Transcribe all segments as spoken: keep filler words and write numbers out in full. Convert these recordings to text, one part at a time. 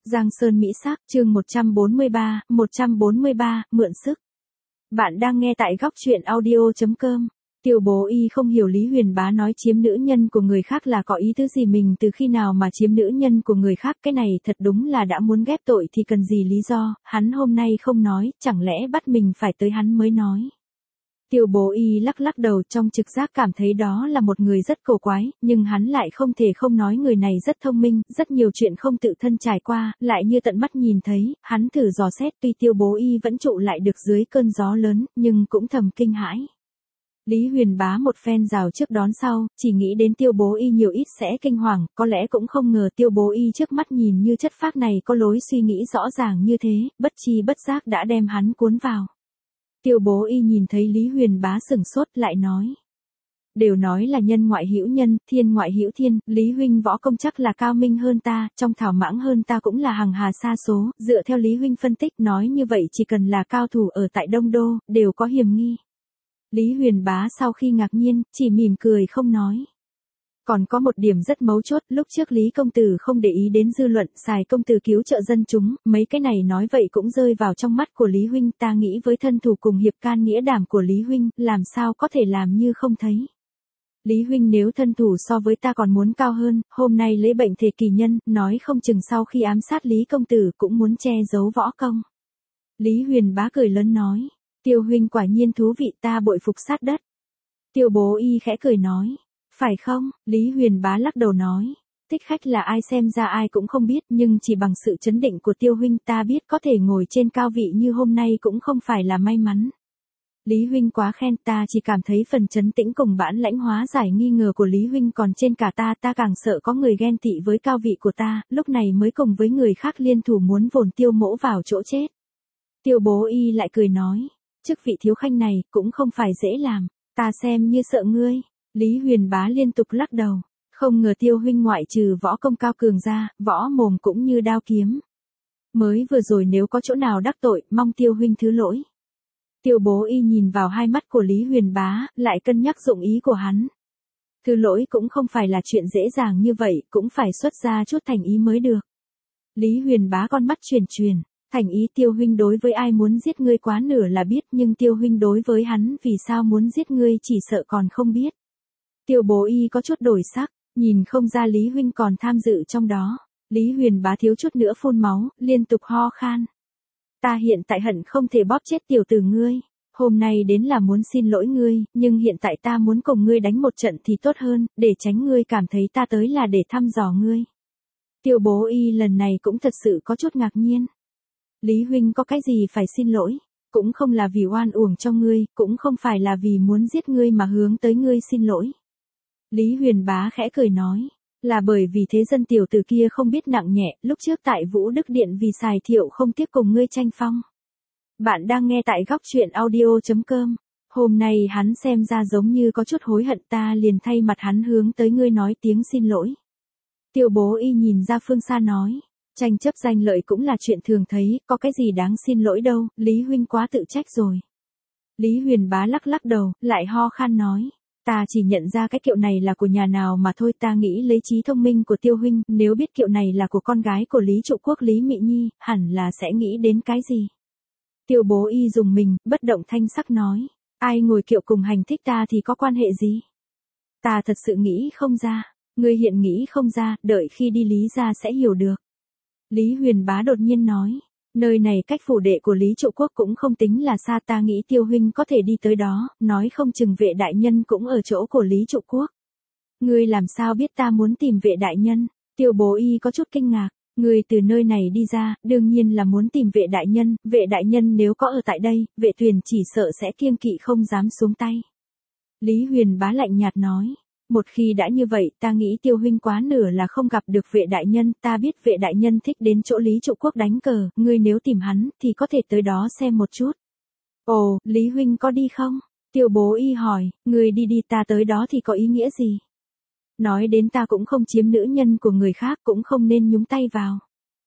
Giang Sơn Mỹ Sắc, chương một trăm bốn mươi ba, một trăm bốn mươi ba, mượn sức. Bạn đang nghe tại góc truyện audio chấm com. Tiêu Bố Y không hiểu Lý Huyền Bá nói chiếm nữ nhân của người khác là có ý tứ gì, mình từ khi nào mà chiếm nữ nhân của người khác, cái này thật đúng là đã muốn ghép tội thì cần gì lý do, hắn hôm nay không nói, chẳng lẽ bắt mình phải tới hắn mới nói. Tiêu Bố Y lắc lắc đầu, trong trực giác cảm thấy đó là một người rất cổ quái, nhưng hắn lại không thể không nói người này rất thông minh, rất nhiều chuyện không tự thân trải qua, lại như tận mắt nhìn thấy, hắn thử dò xét, tuy Tiêu Bố Y vẫn trụ lại được dưới cơn gió lớn, nhưng cũng thầm kinh hãi. Lý Huyền Bá một phen rào trước đón sau, chỉ nghĩ đến Tiêu Bố Y nhiều ít sẽ kinh hoàng, có lẽ cũng không ngờ Tiêu Bố Y trước mắt nhìn như chất phác này có lối suy nghĩ rõ ràng như thế, bất chi bất giác đã đem hắn cuốn vào. Tiêu Bố Y nhìn thấy Lý Huyền Bá sửng sốt lại nói. Đều nói là nhân ngoại hữu nhân, thiên ngoại hữu thiên, Lý huynh võ công chắc là cao minh hơn ta, trong thảo mãng hơn ta cũng là hàng hà sa số, dựa theo Lý huynh phân tích nói như vậy chỉ cần là cao thủ ở tại Đông Đô, đều có hiểm nghi. Lý Huyền Bá sau khi ngạc nhiên, chỉ mỉm cười không nói. Còn có một điểm rất mấu chốt, lúc trước Lý công tử không để ý đến dư luận, xài công tử cứu trợ dân chúng, mấy cái này nói vậy cũng rơi vào trong mắt của Lý huynh, ta nghĩ với thân thủ cùng hiệp can nghĩa đảm của Lý huynh, làm sao có thể làm như không thấy. Lý huynh nếu thân thủ so với ta còn muốn cao hơn, hôm nay lấy bệnh thể kỳ nhân, nói không chừng sau khi ám sát Lý công tử cũng muốn che giấu võ công. Lý Huyền Bá cười lớn nói, Tiêu huynh quả nhiên thú vị, ta bội phục sát đất. Tiêu Bố Y khẽ cười nói. Phải không? Lý Huyền Bá lắc đầu nói. Thích khách là ai xem ra ai cũng không biết, nhưng chỉ bằng sự chấn định của Tiêu huynh ta biết có thể ngồi trên cao vị như hôm nay cũng không phải là may mắn. Lý huynh quá khen, ta chỉ cảm thấy phần chấn tĩnh cùng bản lãnh hóa giải nghi ngờ của Lý huynh còn trên cả ta, ta càng sợ có người ghen tị với cao vị của ta, lúc này mới cùng với người khác liên thủ muốn vồn Tiêu mỗ vào chỗ chết. Tiêu Bố Y lại cười nói, chức vị thiếu khanh này cũng không phải dễ làm, ta xem như sợ ngươi. Lý Huyền Bá liên tục lắc đầu, không ngờ Tiêu huynh ngoại trừ võ công cao cường ra, võ mồm cũng như đao kiếm. Mới vừa rồi nếu có chỗ nào đắc tội, mong Tiêu huynh thứ lỗi. Tiêu Bố Y nhìn vào hai mắt của Lý Huyền Bá, lại cân nhắc dụng ý của hắn. Thứ lỗi cũng không phải là chuyện dễ dàng như vậy, cũng phải xuất ra chút thành ý mới được. Lý Huyền Bá con mắt truyền truyền, thành ý Tiêu huynh đối với ai muốn giết ngươi quá nửa là biết, nhưng Tiêu huynh đối với hắn vì sao muốn giết ngươi chỉ sợ còn không biết. Tiêu Bố Y có chút đổi sắc, nhìn không ra Lý huynh còn tham dự trong đó. Lý Huyền Bá thiếu chút nữa phun máu, liên tục ho khan. Ta hiện tại hận không thể bóp chết tiểu tử ngươi. Hôm nay đến là muốn xin lỗi ngươi, nhưng hiện tại ta muốn cùng ngươi đánh một trận thì tốt hơn, để tránh ngươi cảm thấy ta tới là để thăm dò ngươi. Tiêu Bố Y lần này cũng thật sự có chút ngạc nhiên. Lý huynh có cái gì phải xin lỗi? Cũng không là vì oan uổng cho ngươi, cũng không phải là vì muốn giết ngươi mà hướng tới ngươi xin lỗi. Lý Huyền Bá khẽ cười nói, là bởi vì thế dân tiểu tử kia không biết nặng nhẹ, lúc trước tại Vũ Đức Điện vì xài thiệu không tiếp cùng ngươi tranh phong. Bạn đang nghe tại góc truyện audio chấm com. Hôm nay hắn xem ra giống như có chút hối hận, ta liền thay mặt hắn hướng tới ngươi nói tiếng xin lỗi. Tiêu Bố Y nhìn ra phương xa nói, tranh chấp danh lợi cũng là chuyện thường thấy, có cái gì đáng xin lỗi đâu, Lý huynh quá tự trách rồi. Lý Huyền Bá lắc lắc đầu, lại ho khan nói. Ta chỉ nhận ra cái kiệu này là của nhà nào mà thôi, ta nghĩ lấy trí thông minh của Tiêu huynh, nếu biết kiệu này là của con gái của Lý trụ quốc Lý Mị Nhi, hẳn là sẽ nghĩ đến cái gì. Tiêu Bố Y dùng mình, bất động thanh sắc nói, ai ngồi kiệu cùng hành thích ta thì có quan hệ gì? Ta thật sự nghĩ không ra, ngươi hiện nghĩ không ra, đợi khi đi Lý ra sẽ hiểu được. Lý Huyền Bá đột nhiên nói. Nơi này cách phủ đệ của Lý trụ quốc cũng không tính là xa, ta nghĩ Tiêu huynh có thể đi tới đó, nói không chừng vệ đại nhân cũng ở chỗ của Lý trụ quốc. Ngươi làm sao biết ta muốn tìm vệ đại nhân? Tiêu Bố Y có chút kinh ngạc, ngươi từ nơi này đi ra, đương nhiên là muốn tìm vệ đại nhân, vệ đại nhân nếu có ở tại đây, vệ Tuyền chỉ sợ sẽ kiêng kỵ không dám xuống tay. Lý Huyền Bá lạnh nhạt nói. Một khi đã như vậy, ta nghĩ Tiêu huynh quá nửa là không gặp được vệ đại nhân, ta biết vệ đại nhân thích đến chỗ Lý trụ quốc đánh cờ, ngươi nếu tìm hắn, thì có thể tới đó xem một chút. Ồ, Lý huynh có đi không? Tiêu Bố Y hỏi, ngươi đi đi, ta tới đó thì có ý nghĩa gì? Nói đến ta cũng không chiếm nữ nhân của người khác, cũng không nên nhúng tay vào.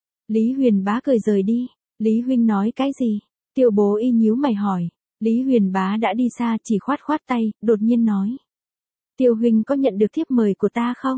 Lý Huyền Bá cười rời đi, Lý huynh nói cái gì? Tiêu Bố Y nhíu mày hỏi, Lý Huyền Bá đã đi xa chỉ khoát khoát tay, đột nhiên nói. Tiêu huynh có nhận được thiếp mời của ta không?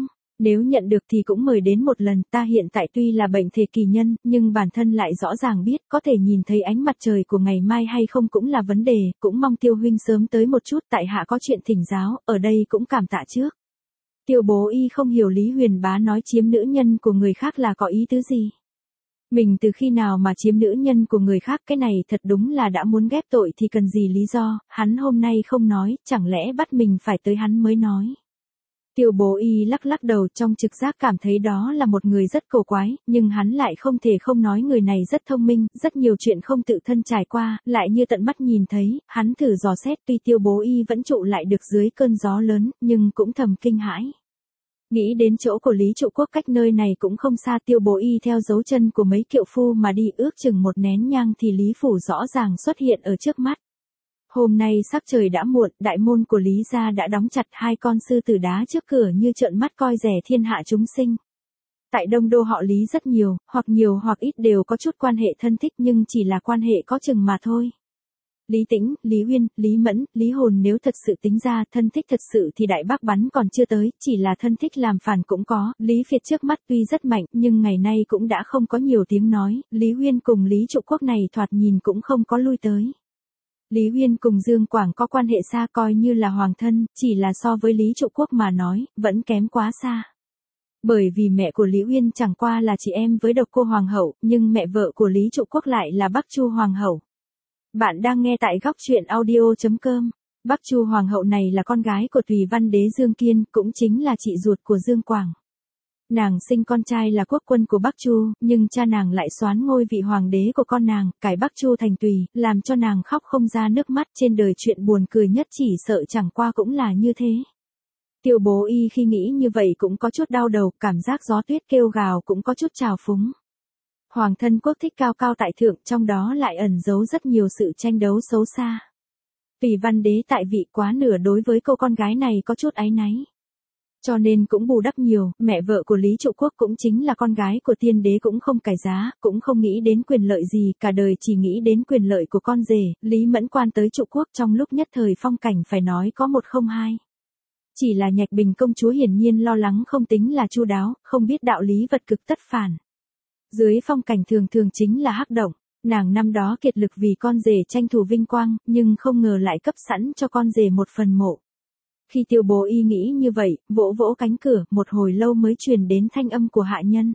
Nếu nhận được thì cũng mời đến một lần, ta hiện tại tuy là bệnh thể kỳ nhân, nhưng bản thân lại rõ ràng biết có thể nhìn thấy ánh mặt trời của ngày mai hay không cũng là vấn đề, cũng mong Tiêu huynh sớm tới một chút, tại hạ có chuyện thỉnh giáo, ở đây cũng cảm tạ trước. Tiêu Bố Y không hiểu Lý Huyền Bá nói chiếm nữ nhân của người khác là có ý tứ gì. Mình từ khi nào mà chiếm nữ nhân của người khác, cái này thật đúng là đã muốn ghép tội thì cần gì lý do, hắn hôm nay không nói, chẳng lẽ bắt mình phải tới hắn mới nói. Tiêu Bố Y lắc lắc đầu, trong trực giác cảm thấy đó là một người rất cổ quái, nhưng hắn lại không thể không nói người này rất thông minh, rất nhiều chuyện không tự thân trải qua, lại như tận mắt nhìn thấy, hắn thử dò xét, tuy Tiêu Bố Y vẫn trụ lại được dưới cơn gió lớn, nhưng cũng thầm kinh hãi. Nghĩ đến chỗ của Lý Trụ Quốc cách nơi này cũng không xa, Tiêu Bố Y theo dấu chân của mấy kiệu phu mà đi, ước chừng một nén nhang thì Lý Phủ rõ ràng xuất hiện ở trước mắt. Hôm nay sắc trời đã muộn, đại môn của Lý gia đã đóng chặt, hai con sư tử đá trước cửa như trợn mắt coi rẻ thiên hạ chúng sinh. Tại Đông Đô họ Lý rất nhiều, hoặc nhiều hoặc ít đều có chút quan hệ thân thích nhưng chỉ là quan hệ có chừng mà thôi. Lý Tĩnh, Lý Uyên, Lý Mẫn, Lý Hồn nếu thật sự tính ra thân thích thật sự thì Đại Bác bắn còn chưa tới, chỉ là thân thích làm phản cũng có, Lý Phiệt trước mắt tuy rất mạnh nhưng ngày nay cũng đã không có nhiều tiếng nói, Lý Uyên cùng Lý Trụ Quốc này thoạt nhìn cũng không có lui tới. Lý Uyên cùng Dương Quảng có quan hệ xa coi như là hoàng thân, chỉ là so với Lý Trụ Quốc mà nói, vẫn kém quá xa. Bởi vì mẹ của Lý Uyên chẳng qua là chị em với Độc Cô Hoàng hậu, nhưng mẹ vợ của Lý Trụ Quốc lại là Bắc Chu Hoàng hậu. Bạn đang nghe tại góc truyện audio chấm com. Bắc Chu Hoàng hậu này là con gái của Tùy Văn Đế Dương Kiên, cũng chính là chị ruột của Dương Quảng. Nàng sinh con trai là quốc quân của Bắc Chu, nhưng cha nàng lại soán ngôi vị hoàng đế của con nàng, cải Bắc Chu thành Tùy, làm cho nàng khóc không ra nước mắt, trên đời chuyện buồn cười nhất chỉ sợ chẳng qua cũng là như thế. Tiêu Bố Y khi nghĩ như vậy cũng có chút đau đầu, cảm giác gió tuyết kêu gào cũng có chút trào phúng. Hoàng thân quốc thích cao cao tại thượng, trong đó lại ẩn giấu rất nhiều sự tranh đấu xấu xa. Tùy Văn Đế tại vị quá nửa đối với cô con gái này có chút áy náy. Cho nên cũng bù đắp nhiều, mẹ vợ của Lý Trụ Quốc cũng chính là con gái của tiên đế cũng không cải giá, cũng không nghĩ đến quyền lợi gì, cả đời chỉ nghĩ đến quyền lợi của con rể, Lý Mẫn quan tới Trụ Quốc trong lúc nhất thời phong cảnh phải nói có một không hai. Chỉ là Nhạch Bình công chúa hiển nhiên lo lắng không tính là chu đáo, không biết đạo lý vật cực tất phản. Dưới phong cảnh thường thường chính là hắc động, nàng năm đó kiệt lực vì con rể tranh thủ vinh quang, nhưng không ngờ lại cấp sẵn cho con rể một phần mộ. Khi Tiêu Bố Y nghĩ như vậy, vỗ vỗ cánh cửa, một hồi lâu mới truyền đến thanh âm của hạ nhân.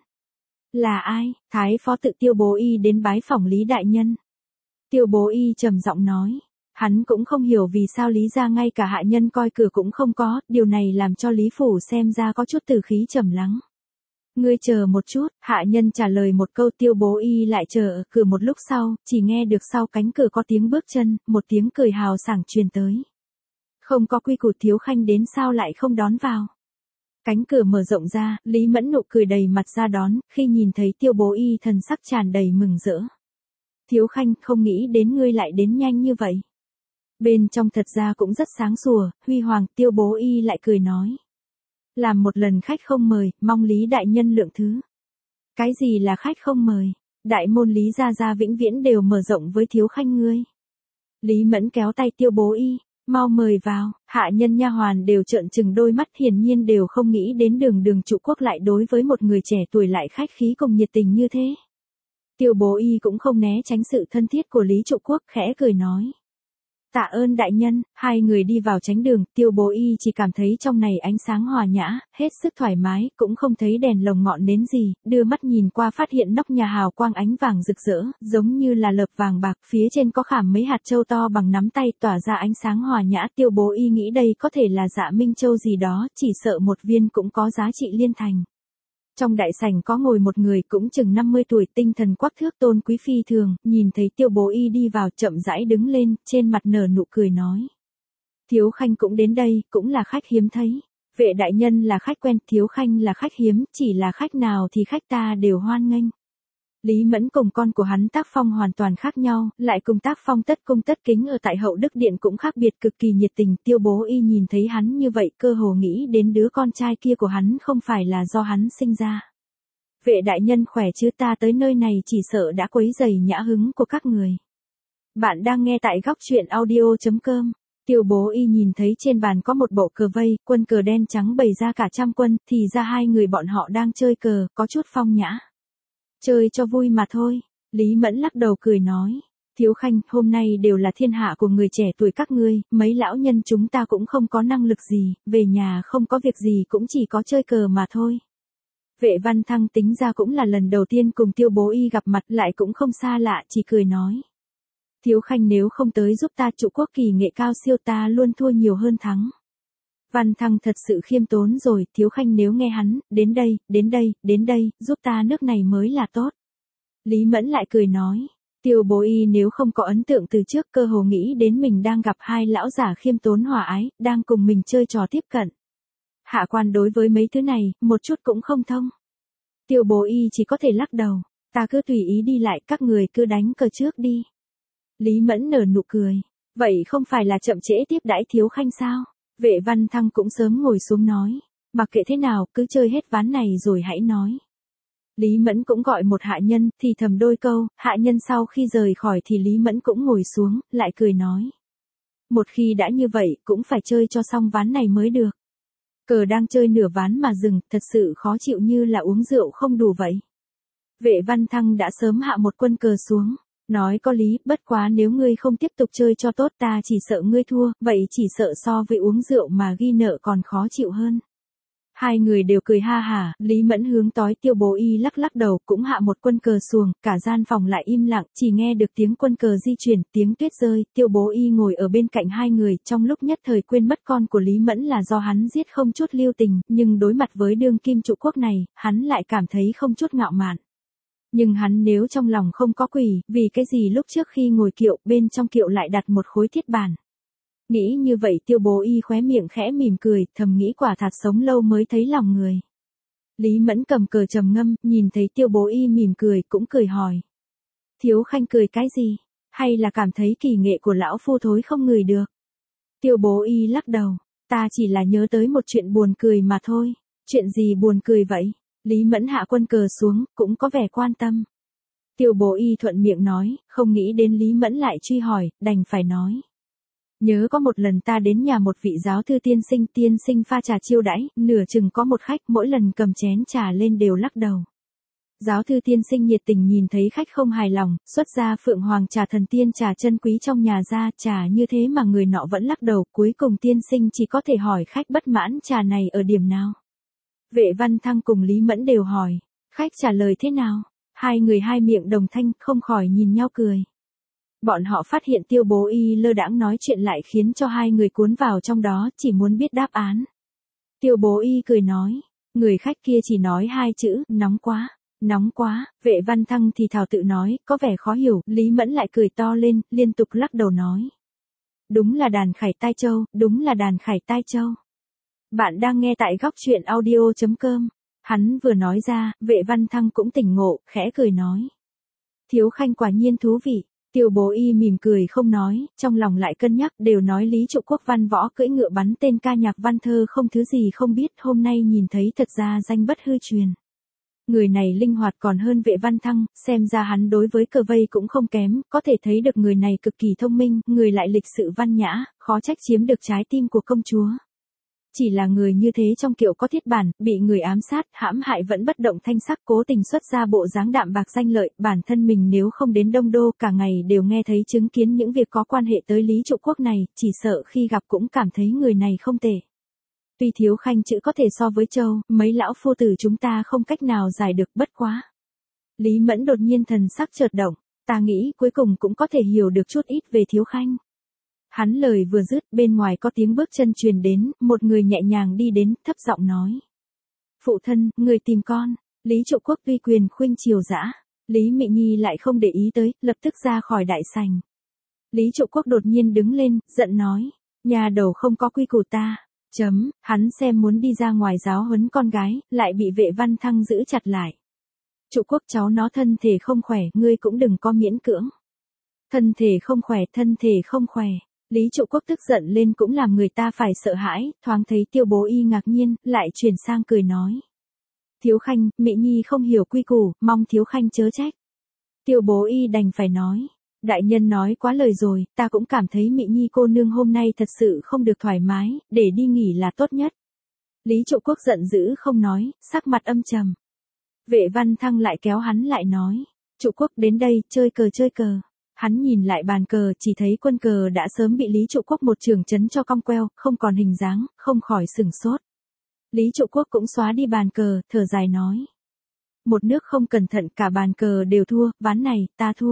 Là ai? Thái phó tự Tiêu Bố Y đến bái phỏng Lý đại nhân. Tiêu Bố Y trầm giọng nói. Hắn cũng không hiểu vì sao Lý gia ngay cả hạ nhân coi cửa cũng không có, điều này làm cho Lý Phủ xem ra có chút tử khí trầm lắng. Ngươi chờ một chút, hạ nhân trả lời một câu, Tiêu Bố Y lại chờ ở cửa một lúc sau, chỉ nghe được sau cánh cửa có tiếng bước chân, một tiếng cười hào sảng truyền tới. Không có quy củ Thiếu Khanh đến sao lại không đón vào. Cánh cửa mở rộng ra, Lý Mẫn nụ cười đầy mặt ra đón, khi nhìn thấy Tiêu Bố Y thần sắc tràn đầy mừng rỡ. Thiếu Khanh, không nghĩ đến ngươi lại đến nhanh như vậy. Bên trong thật ra cũng rất sáng sủa, huy hoàng, Tiêu Bố Y lại cười nói. Làm một lần khách không mời, mong Lý đại nhân lượng thứ. Cái gì là khách không mời? Đại môn Lý gia gia vĩnh viễn đều mở rộng với Thiếu Khanh ngươi. Lý Mẫn kéo tay Tiêu Bố Y, mau mời vào, hạ nhân nha hoàn đều trợn trừng đôi mắt, hiển nhiên đều không nghĩ đến đường đường Trụ Quốc lại đối với một người trẻ tuổi lại khách khí cùng nhiệt tình như thế. Tiêu Bố Y cũng không né tránh sự thân thiết của Lý Trụ Quốc, khẽ cười nói. Tạ ơn đại nhân, hai người đi vào tránh đường, Tiêu Bố Y chỉ cảm thấy trong này ánh sáng hòa nhã, hết sức thoải mái, cũng không thấy đèn lồng ngọn nến gì, đưa mắt nhìn qua phát hiện nóc nhà hào quang ánh vàng rực rỡ, giống như là lợp vàng bạc, phía trên có khảm mấy hạt châu to bằng nắm tay tỏa ra ánh sáng hòa nhã, Tiêu Bố Y nghĩ đây có thể là Dạ Minh Châu gì đó, chỉ sợ một viên cũng có giá trị liên thành. Trong đại sảnh có ngồi một người cũng chừng năm mươi tuổi, tinh thần quắc thước, tôn quý phi thường, nhìn thấy Tiêu Bố Y đi vào chậm rãi đứng lên, trên mặt nở nụ cười nói. Thiếu Khanh cũng đến đây, cũng là khách hiếm thấy. Vệ đại nhân là khách quen, Thiếu Khanh là khách hiếm, chỉ là khách nào thì khách ta đều hoan nghênh. Lý Mẫn cùng con của hắn tác phong hoàn toàn khác nhau, lại cùng tác phong tất cung tất kính ở tại Hậu Đức Điện cũng khác biệt, cực kỳ nhiệt tình. Tiêu Bố Y nhìn thấy hắn như vậy, cơ hồ nghĩ đến đứa con trai kia của hắn không phải là do hắn sinh ra. Vệ đại nhân khỏe chứ, ta tới nơi này chỉ sợ đã quấy rầy nhã hứng của các người. Bạn đang nghe tại góc truyện audio chấm com. Tiêu Bố Y nhìn thấy trên bàn có một bộ cờ vây, quân cờ đen trắng bày ra cả trăm quân, thì ra hai người bọn họ đang chơi cờ, có chút phong nhã. Chơi cho vui mà thôi. Lý Mẫn lắc đầu cười nói. Thiếu Khanh, hôm nay đều là thiên hạ của người trẻ tuổi các ngươi, mấy lão nhân chúng ta cũng không có năng lực gì, về nhà không có việc gì cũng chỉ có chơi cờ mà thôi. Vệ Văn Thăng tính ra cũng là lần đầu tiên cùng Tiêu Bố Y gặp mặt, lại cũng không xa lạ, chỉ cười nói. Thiếu Khanh nếu không tới giúp ta, trụ quốc kỳ nghệ cao siêu, ta luôn thua nhiều hơn thắng. Văn Thăng thật sự khiêm tốn rồi, Thiếu Khanh nếu nghe hắn, đến đây, đến đây, đến đây, giúp ta nước này mới là tốt. Lý Mẫn lại cười nói. Tiêu Bố Y nếu không có ấn tượng từ trước, cơ hồ nghĩ đến mình đang gặp hai lão giả khiêm tốn hòa ái, đang cùng mình chơi trò tiếp cận. Hạ quan đối với mấy thứ này, một chút cũng không thông. Tiêu Bố Y chỉ có thể lắc đầu, ta cứ tùy ý đi lại, các người cứ đánh cờ trước đi. Lý Mẫn nở nụ cười, vậy không phải là chậm trễ tiếp đãi Thiếu Khanh sao? Vệ Văn Thăng cũng sớm ngồi xuống nói, mặc kệ thế nào, cứ chơi hết ván này rồi hãy nói. Lý Mẫn cũng gọi một hạ nhân, thì thầm đôi câu, hạ nhân sau khi rời khỏi thì Lý Mẫn cũng ngồi xuống, lại cười nói. Một khi đã như vậy, cũng phải chơi cho xong ván này mới được. Cờ đang chơi nửa ván mà dừng, thật sự khó chịu như là uống rượu không đủ vậy. Vệ Văn Thăng đã sớm hạ một quân cờ xuống, nói có lý, bất quá nếu ngươi không tiếp tục chơi cho tốt ta chỉ sợ ngươi thua, vậy chỉ sợ so với uống rượu mà ghi nợ còn khó chịu hơn. Hai người đều cười ha hả, Lý Mẫn hướng tối Tiêu Bố Y lắc lắc đầu, cũng hạ một quân cờ xuồng, cả gian phòng lại im lặng, chỉ nghe được tiếng quân cờ di chuyển, tiếng tuyết rơi, Tiêu Bố Y ngồi ở bên cạnh hai người, trong lúc nhất thời quên mất con của Lý Mẫn là do hắn giết không chút lưu tình, nhưng đối mặt với đương kim trụ quốc này, hắn lại cảm thấy không chút ngạo mạn. Nhưng hắn nếu trong lòng không có quỷ, vì cái gì lúc trước khi ngồi kiệu, bên trong kiệu lại đặt một khối thiết bản. Nghĩ như vậy Tiêu Bố Y khóe miệng khẽ mỉm cười, thầm nghĩ quả thật sống lâu mới thấy lòng người. Lý Mẫn cầm cờ trầm ngâm, nhìn thấy Tiêu Bố Y mỉm cười, cũng cười hỏi. Thiếu Khanh cười cái gì? Hay là cảm thấy kỳ nghệ của lão phu thối không ngửi được? Tiêu Bố Y lắc đầu, ta chỉ là nhớ tới một chuyện buồn cười mà thôi. Chuyện gì buồn cười vậy? Lý Mẫn hạ quân cờ xuống, cũng có vẻ quan tâm. Tiêu Bố Y thuận miệng nói, không nghĩ đến Lý Mẫn lại truy hỏi, đành phải nói. Nhớ có một lần ta đến nhà một vị giáo thư tiên sinh, tiên sinh pha trà chiêu đãi, nửa chừng có một khách, mỗi lần cầm chén trà lên đều lắc đầu. Giáo thư tiên sinh nhiệt tình nhìn thấy khách không hài lòng, xuất ra Phượng Hoàng trà thần tiên trà chân quý trong nhà ra, trà như thế mà người nọ vẫn lắc đầu, cuối cùng tiên sinh chỉ có thể hỏi khách bất mãn trà này ở điểm nào. Vệ Văn Thăng cùng Lý Mẫn đều hỏi, khách trả lời thế nào? Hai người hai miệng đồng thanh, không khỏi nhìn nhau cười. Bọn họ phát hiện Tiêu Bố Y lơ đãng nói chuyện lại khiến cho hai người cuốn vào trong đó, chỉ muốn biết đáp án. Tiêu Bố Y cười nói, người khách kia chỉ nói hai chữ, nóng quá, nóng quá, Vệ Văn Thăng thì thào tự nói, có vẻ khó hiểu, Lý Mẫn lại cười to lên, liên tục lắc đầu nói. Đúng là đàn khải tai châu, đúng là đàn khải tai châu. Bạn đang nghe tại góc truyện audio chấm com. Hắn vừa nói ra, Vệ Văn Thăng cũng tỉnh ngộ, khẽ cười nói. Thiếu Khanh quả nhiên thú vị. Tiêu Bố Y mỉm cười không nói, trong lòng lại cân nhắc, đều nói Lý Trụ Quốc văn võ cưỡi ngựa bắn tên ca nhạc văn thơ không thứ gì không biết, hôm nay nhìn thấy thật ra danh bất hư truyền. Người này linh hoạt còn hơn Vệ Văn Thăng, xem ra hắn đối với cờ vây cũng không kém, có thể thấy được người này cực kỳ thông minh, người lại lịch sự văn nhã, khó trách chiếm được trái tim của công chúa. Chỉ là người như thế trong kiệu có thiết bản, bị người ám sát, hãm hại vẫn bất động thanh sắc, cố tình xuất ra bộ dáng đạm bạc danh lợi, bản thân mình nếu không đến Đông Đô cả ngày đều nghe thấy chứng kiến những việc có quan hệ tới Lý Trụ Quốc này, chỉ sợ khi gặp cũng cảm thấy người này không tệ. Tuy Thiếu Khanh chữ có thể so với châu, mấy lão phu tử chúng ta không cách nào giải được, bất quá. Lý Mẫn đột nhiên thần sắc chợt động, ta nghĩ cuối cùng cũng có thể hiểu được chút ít về Thiếu Khanh. Hắn lời vừa dứt, bên ngoài có tiếng bước chân truyền đến, một người nhẹ nhàng đi đến, thấp giọng nói. Phụ thân, người tìm con. Lý Trụ Quốc uy quyền khuynh triều dã. Lý Mị Nhi lại không để ý tới, lập tức ra khỏi đại sảnh. Lý Trụ Quốc đột nhiên đứng lên, giận nói. Nhà đầu không có quy củ ta. Chấm, hắn xem muốn đi ra ngoài giáo huấn con gái, lại bị Vệ Văn Thăng giữ chặt lại. Trụ Quốc cháu nó thân thể không khỏe, ngươi cũng đừng có miễn cưỡng. Thân thể không khỏe, thân thể không khỏe. Lý Trụ Quốc tức giận lên cũng làm người ta phải sợ hãi, thoáng thấy Tiêu Bố Y ngạc nhiên, lại chuyển sang cười nói. Thiếu Khanh, Mị Nhi không hiểu quy củ, mong Thiếu Khanh chớ trách. Tiêu Bố Y đành phải nói. Đại nhân nói quá lời rồi, ta cũng cảm thấy Mị Nhi cô nương hôm nay thật sự không được thoải mái, để đi nghỉ là tốt nhất. Lý Trụ Quốc giận dữ không nói, sắc mặt âm trầm. Vệ Văn Thăng lại kéo hắn lại nói. Trụ Quốc đến đây, chơi cờ chơi cờ. Hắn nhìn lại bàn cờ, chỉ thấy quân cờ đã sớm bị Lý Trụ Quốc một trường chấn cho cong queo, không còn hình dáng, không khỏi sửng sốt. Lý Trụ Quốc cũng xóa đi bàn cờ, thở dài nói. Một nước không cẩn thận cả bàn cờ đều thua, ván này, ta thua.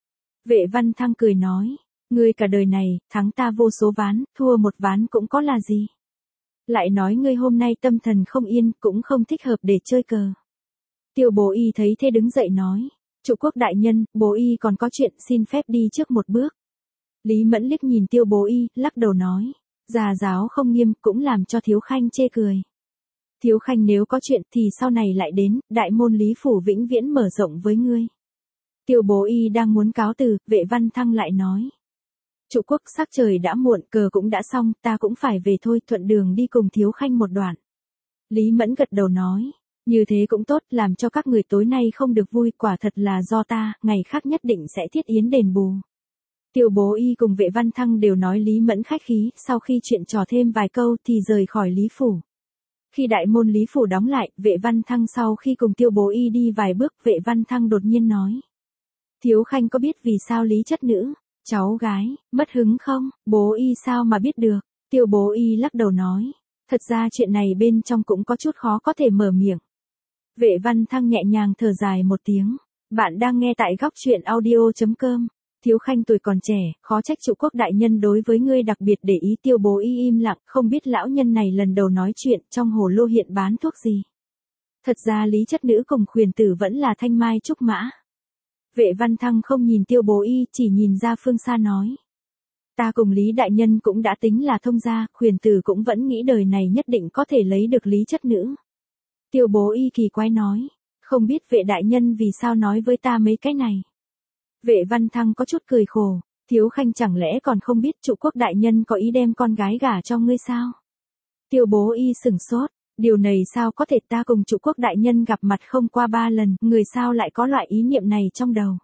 Vệ Văn Thăng cười nói, ngươi cả đời này, thắng ta vô số ván, thua một ván cũng có là gì. Lại nói ngươi hôm nay tâm thần không yên, cũng không thích hợp để chơi cờ. Tiêu Bố Y thấy thế đứng dậy nói, Trụ Quốc đại nhân, Bố Y còn có chuyện, xin phép đi trước một bước. Lý Mẫn liếc nhìn Tiêu Bố Y, lắc đầu nói, già giáo không nghiêm, cũng làm cho Thiếu Khanh chê cười. Thiếu Khanh nếu có chuyện thì sau này lại đến, đại môn Lý Phủ vĩnh viễn mở rộng với ngươi. Tiêu Bố Y đang muốn cáo từ, Vệ Văn Thăng lại nói. Trụ Quốc sắc trời đã muộn, cờ cũng đã xong, ta cũng phải về thôi, thuận đường đi cùng Thiếu Khanh một đoạn. Lý Mẫn gật đầu nói, như thế cũng tốt, làm cho các người tối nay không được vui, quả thật là do ta, ngày khác nhất định sẽ thiết yến đền bù. Tiêu Bố Y cùng Vệ Văn Thăng đều nói Lý Mẫn khách khí, sau khi chuyện trò thêm vài câu thì rời khỏi Lý Phủ. Khi đại môn Lý Phủ đóng lại, Vệ Văn Thăng sau khi cùng Tiêu Bố Y đi vài bước, Vệ Văn Thăng đột nhiên nói. Thiếu Khanh có biết vì sao Lý chất nữ, cháu gái, mất hứng không? Bố Y sao mà biết được? Tiêu Bố Y lắc đầu nói. Thật ra chuyện này bên trong cũng có chút khó có thể mở miệng. Vệ Văn Thăng nhẹ nhàng thở dài một tiếng. Bạn đang nghe tại góc truyện audio chấm com. Thiếu Khanh tuổi còn trẻ, khó trách Trụ Quốc đại nhân đối với ngươi đặc biệt để ý. Tiêu Bố Y im lặng, không biết lão nhân này lần đầu nói chuyện trong hồ lô hiện bán thuốc gì. Thật ra Lý chất nữ cùng Khuyển tử vẫn là thanh mai trúc mã. Vệ Văn Thăng không nhìn Tiêu Bố Y, chỉ nhìn ra phương xa nói. Ta cùng Lý đại nhân cũng đã tính là thông gia, Khuyển tử cũng vẫn nghĩ đời này nhất định có thể lấy được Lý chất nữ. Tiêu Bố Y kỳ quái nói, không biết vệ đại nhân vì sao nói với ta mấy cái này. Vệ Văn Thăng có chút cười khổ, Thiếu Khanh chẳng lẽ còn không biết Trụ Quốc đại nhân có ý đem con gái gả cho ngươi sao? Tiêu Bố Y sửng sốt, điều này sao có thể, ta cùng Trụ Quốc đại nhân gặp mặt không qua ba lần, người sao lại có loại ý niệm này trong đầu?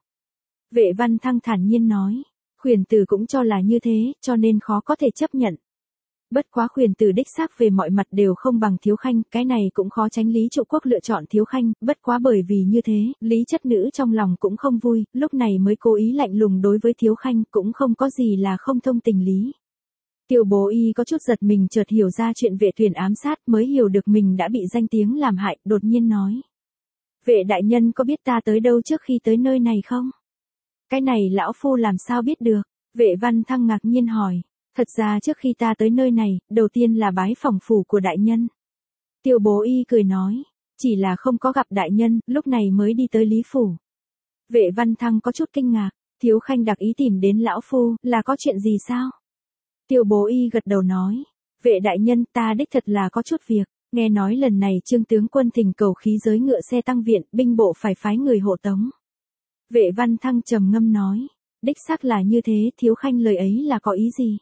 Vệ Văn Thăng thản nhiên nói, Khuyển tử cũng cho là như thế, cho nên khó có thể chấp nhận. Bất quá Khuyển tử đích xác về mọi mặt đều không bằng Thiếu Khanh, cái này cũng khó tránh Lý Trụ Quốc lựa chọn Thiếu Khanh, bất quá bởi vì như thế, Lý chất nữ trong lòng cũng không vui, lúc này mới cố ý lạnh lùng đối với Thiếu Khanh, cũng không có gì là không thông tình lý. Tiêu Bố Y có chút giật mình, chợt hiểu ra chuyện vệ thuyền ám sát, mới hiểu được mình đã bị danh tiếng làm hại, đột nhiên nói. Vệ đại nhân có biết ta tới đâu trước khi tới nơi này không? Cái này lão phu làm sao biết được? Vệ Văn Thăng ngạc nhiên hỏi. Thật ra trước khi ta tới nơi này, đầu tiên là bái phỏng phủ của đại nhân. Tiêu Bố Y cười nói, chỉ là không có gặp đại nhân, lúc này mới đi tới Lý Phủ. Vệ Văn Thăng có chút kinh ngạc, Thiếu Khanh đặc ý tìm đến lão phu, là có chuyện gì sao? Tiêu Bố Y gật đầu nói, vệ đại nhân, ta đích thật là có chút việc, nghe nói lần này Trương tướng quân thỉnh cầu khí giới ngựa xe tăng viện, binh bộ phải phái người hộ tống. Vệ Văn Thăng trầm ngâm nói, đích xác là như thế, Thiếu Khanh lời ấy là có ý gì?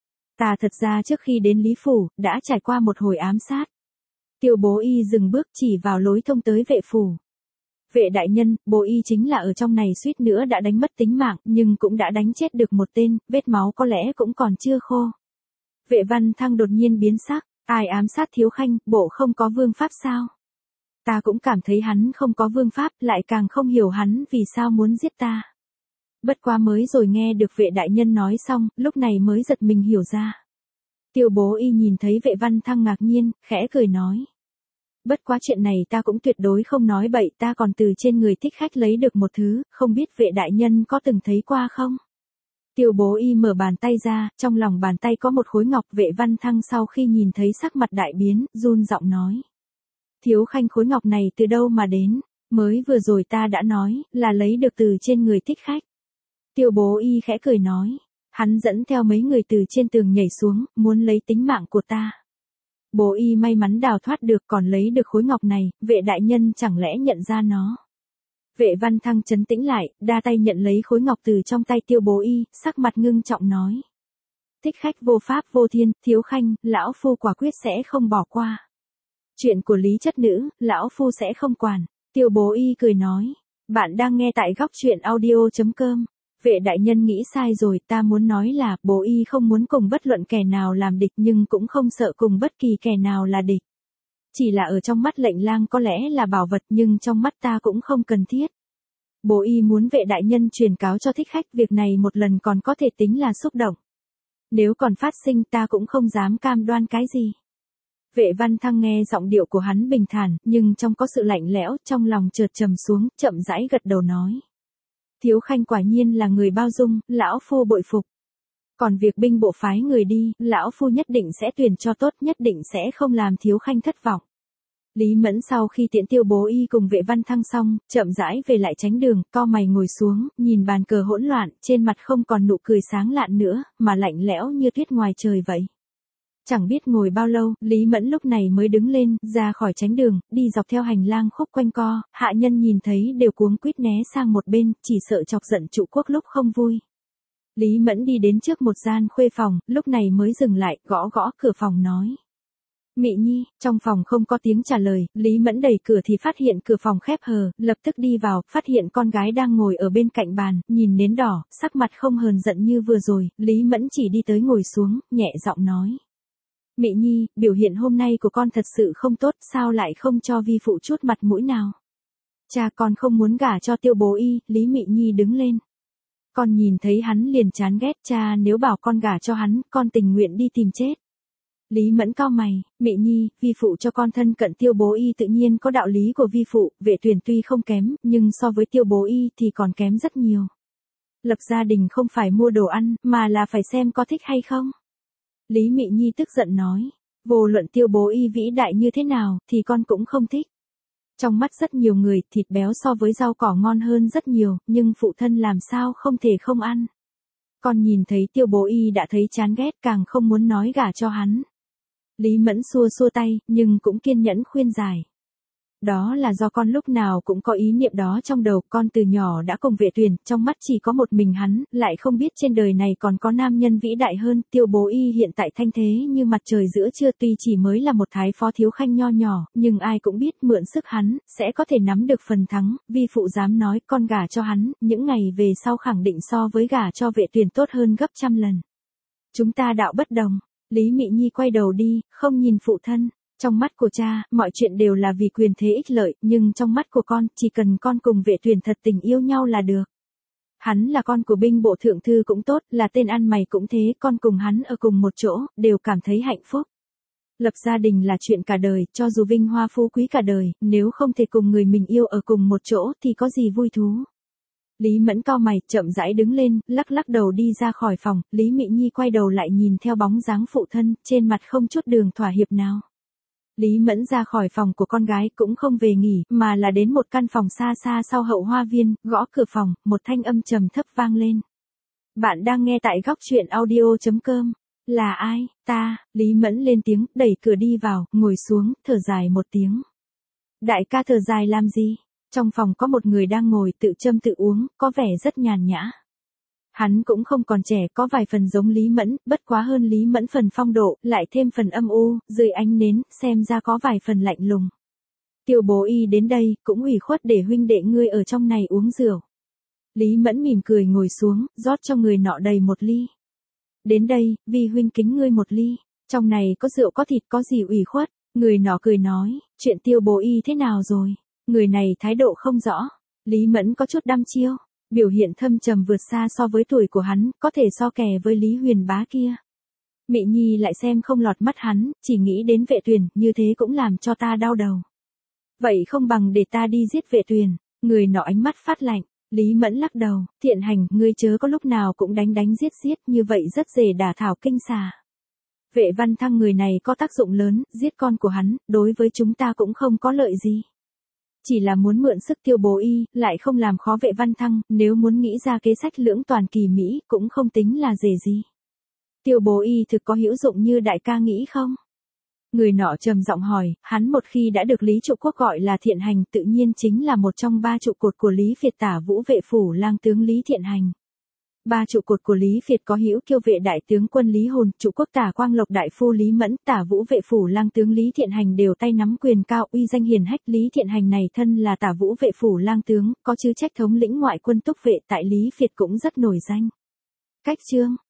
Ta thật ra trước khi đến Lý Phủ, đã trải qua một hồi ám sát. Tiêu Bố Y dừng bước chỉ vào lối thông tới vệ phủ. Vệ đại nhân, Bố Y chính là ở trong này suýt nữa đã đánh mất tính mạng, nhưng cũng đã đánh chết được một tên, vết máu có lẽ cũng còn chưa khô. Vệ Văn Thăng đột nhiên biến sắc, ai ám sát Thiếu Khanh, bộ không có vương pháp sao? Ta cũng cảm thấy hắn không có vương pháp, lại càng không hiểu hắn vì sao muốn giết ta. Bất quá mới rồi nghe được vệ đại nhân nói xong, lúc này mới giật mình hiểu ra. Tiêu Bố Y nhìn thấy vệ Văn Thăng ngạc nhiên, khẽ cười nói. Bất quá chuyện này ta cũng tuyệt đối không nói bậy, ta còn từ trên người thích khách lấy được một thứ, không biết vệ đại nhân có từng thấy qua không? Tiêu Bố Y mở bàn tay ra, trong lòng bàn tay có một khối ngọc. Vệ Văn Thăng sau khi nhìn thấy sắc mặt đại biến, run giọng nói. Thiếu Khanh, khối ngọc này từ đâu mà đến? Mới vừa rồi ta đã nói, là lấy được từ trên người thích khách. Tiêu Bố Y khẽ cười nói, hắn dẫn theo mấy người từ trên tường nhảy xuống, muốn lấy tính mạng của ta. Bố Y may mắn đào thoát được, còn lấy được khối ngọc này, vệ đại nhân chẳng lẽ nhận ra nó. Vệ Văn Thăng trấn tĩnh lại, đa tay nhận lấy khối ngọc từ trong tay Tiêu Bố Y, sắc mặt ngưng trọng nói. Thích khách vô pháp vô thiên, Thiếu Khanh, lão phu quả quyết sẽ không bỏ qua. Chuyện của Lý chất nữ, lão phu sẽ không quản. Tiêu Bố Y cười nói, bạn đang nghe tại góc truyện audio chấm com. Vệ đại nhân nghĩ sai rồi, ta muốn nói là, bố y không muốn cùng bất luận kẻ nào làm địch nhưng cũng không sợ cùng bất kỳ kẻ nào là địch. Chỉ là ở trong mắt lệnh lang có lẽ là bảo vật nhưng trong mắt ta cũng không cần thiết. Bố y muốn vệ đại nhân truyền cáo cho thích khách, việc này một lần còn có thể tính là xúc động. Nếu còn phát sinh ta cũng không dám cam đoan cái gì. Vệ Văn Thăng nghe giọng điệu của hắn bình thản, nhưng trong có sự lạnh lẽo, trong lòng chợt trầm xuống, chậm rãi gật đầu nói. Thiếu khanh quả nhiên là người bao dung, lão phu bội phục. Còn việc binh bộ phái người đi, lão phu nhất định sẽ tuyển cho tốt, nhất định sẽ không làm thiếu khanh thất vọng. Lý Mẫn sau khi tiễn Tiêu Bố Y cùng Vệ Văn Thăng xong, chậm rãi về lại tránh đường, co mày ngồi xuống, nhìn bàn cờ hỗn loạn, trên mặt không còn nụ cười sáng lạn nữa, mà lạnh lẽo như tuyết ngoài trời vậy. Chẳng biết ngồi bao lâu, Lý Mẫn lúc này mới đứng lên, ra khỏi tránh đường, đi dọc theo hành lang khúc quanh co, hạ nhân nhìn thấy đều cuống quýt né sang một bên, chỉ sợ chọc giận trụ quốc lúc không vui. Lý Mẫn đi đến trước một gian khuê phòng, lúc này mới dừng lại, gõ gõ cửa phòng nói. Mị Nhi, trong phòng không có tiếng trả lời, Lý Mẫn đẩy cửa thì phát hiện cửa phòng khép hờ, lập tức đi vào, phát hiện con gái đang ngồi ở bên cạnh bàn, nhìn nến đỏ, sắc mặt không hờn giận như vừa rồi, Lý Mẫn chỉ đi tới ngồi xuống, nhẹ giọng nói. Mị Nhi, biểu hiện hôm nay của con thật sự không tốt, sao lại không cho vi phụ chút mặt mũi nào? Cha con không muốn gả cho Tiêu Bố Y, Lý Mị Nhi đứng lên. Con nhìn thấy hắn liền chán ghét, cha nếu bảo con gả cho hắn, con tình nguyện đi tìm chết. Lý Mẫn cau mày, Mị Nhi, vi phụ cho con thân cận Tiêu Bố Y tự nhiên có đạo lý của vi phụ, Vệ Tuyền tuy không kém, nhưng so với Tiêu Bố Y thì còn kém rất nhiều. Lập gia đình không phải mua đồ ăn, mà là phải xem có thích hay không. Lý Mị Nhi tức giận nói, vô luận Tiêu Bố Y vĩ đại như thế nào, thì con cũng không thích. Trong mắt rất nhiều người, thịt béo so với rau cỏ ngon hơn rất nhiều, nhưng phụ thân làm sao không thể không ăn. Con nhìn thấy Tiêu Bố Y đã thấy chán ghét, càng không muốn nói gả cho hắn. Lý Mẫn xua xua tay, nhưng cũng kiên nhẫn khuyên giải. Đó là do con lúc nào cũng có ý niệm đó trong đầu, con từ nhỏ đã cùng Vệ Tuyền, trong mắt chỉ có một mình hắn, lại không biết trên đời này còn có nam nhân vĩ đại hơn. Tiêu Bố Y hiện tại thanh thế như mặt trời giữa trưa, tuy chỉ mới là một thái phó thiếu khanh nho nhỏ, nhưng ai cũng biết mượn sức hắn, sẽ có thể nắm được phần thắng, vi phụ dám nói con gả cho hắn, những ngày về sau khẳng định so với gả cho Vệ Tuyền tốt hơn gấp trăm lần. Chúng ta đạo bất đồng. Lý Mị Nhi quay đầu đi, không nhìn phụ thân. Trong mắt của cha, mọi chuyện đều là vì quyền thế ích lợi, nhưng trong mắt của con, chỉ cần con cùng Vệ Tuyền thật tình yêu nhau là được. Hắn là con của binh bộ thượng thư cũng tốt, là tên ăn mày cũng thế, con cùng hắn ở cùng một chỗ, đều cảm thấy hạnh phúc. Lập gia đình là chuyện cả đời, cho dù vinh hoa phú quý cả đời, nếu không thể cùng người mình yêu ở cùng một chỗ thì có gì vui thú. Lý Mẫn cau mày, chậm rãi đứng lên, lắc lắc đầu đi ra khỏi phòng, Lý Mị Nhi quay đầu lại nhìn theo bóng dáng phụ thân, trên mặt không chút đường thỏa hiệp nào. Lý Mẫn ra khỏi phòng của con gái cũng không về nghỉ, mà là đến một căn phòng xa xa sau hậu hoa viên, gõ cửa phòng, một thanh âm trầm thấp vang lên. Bạn đang nghe tại góc truyện audio chấm com. Là ai? Ta, Lý Mẫn lên tiếng, đẩy cửa đi vào, ngồi xuống, thở dài một tiếng. Đại ca thở dài làm gì? Trong phòng có một người đang ngồi tự châm tự uống, có vẻ rất nhàn nhã. Hắn cũng không còn trẻ, có vài phần giống Lý Mẫn, bất quá hơn Lý Mẫn phần phong độ, lại thêm phần âm u, dưới ánh nến, xem ra có vài phần lạnh lùng. Tiêu Bố Y đến đây, cũng ủy khuất để huynh đệ ngươi ở trong này uống rượu. Lý Mẫn mỉm cười ngồi xuống, rót cho người nọ đầy một ly. Đến đây, vì huynh kính ngươi một ly, trong này có rượu có thịt có gì ủy khuất. Người nọ cười nói, chuyện Tiêu Bố Y thế nào rồi? Người này thái độ không rõ. Lý Mẫn có chút đăm chiêu. Biểu hiện thâm trầm vượt xa so với tuổi của hắn, có thể so kè với Lý Huyền Bá kia. Mị Nhi lại xem không lọt mắt hắn, chỉ nghĩ đến Vệ Tuyền, như thế cũng làm cho ta đau đầu. Vậy không bằng để ta đi giết Vệ Tuyền. Người nọ ánh mắt phát lạnh. Lý Mẫn lắc đầu, Thiện Hành, ngươi chớ có lúc nào cũng đánh đánh giết giết, như vậy rất dễ đả thảo kinh xà. Vệ Văn Thăng người này có tác dụng lớn, giết con của hắn, đối với chúng ta cũng không có lợi gì. Chỉ là muốn mượn sức Tiêu Bố Y, lại không làm khó Vệ Văn Thăng, nếu muốn nghĩ ra kế sách lưỡng toàn kỳ Mỹ, cũng không tính là dễ gì. Tiêu Bố Y thực có hữu dụng như đại ca nghĩ không? Người nọ trầm giọng hỏi, hắn một khi đã được Lý Trụ Quốc gọi là Thiện Hành, tự nhiên chính là một trong ba trụ cột của Lý Việt tả Vũ Vệ phủ lang tướng Lý Thiện Hành. Ba trụ cột của Lý Việt có Hữu Kiêu vệ đại tướng quân Lý Hồn, trụ quốc tả Quang Lộc đại phu Lý Mẫn, tả Vũ vệ phủ lang tướng Lý Thiện Hành đều tay nắm quyền cao, uy danh hiển hách. Lý Thiện Hành này thân là tả Vũ vệ phủ lang tướng, có chứ trách thống lĩnh ngoại quân túc vệ, tại Lý Việt cũng rất nổi danh. Cách chương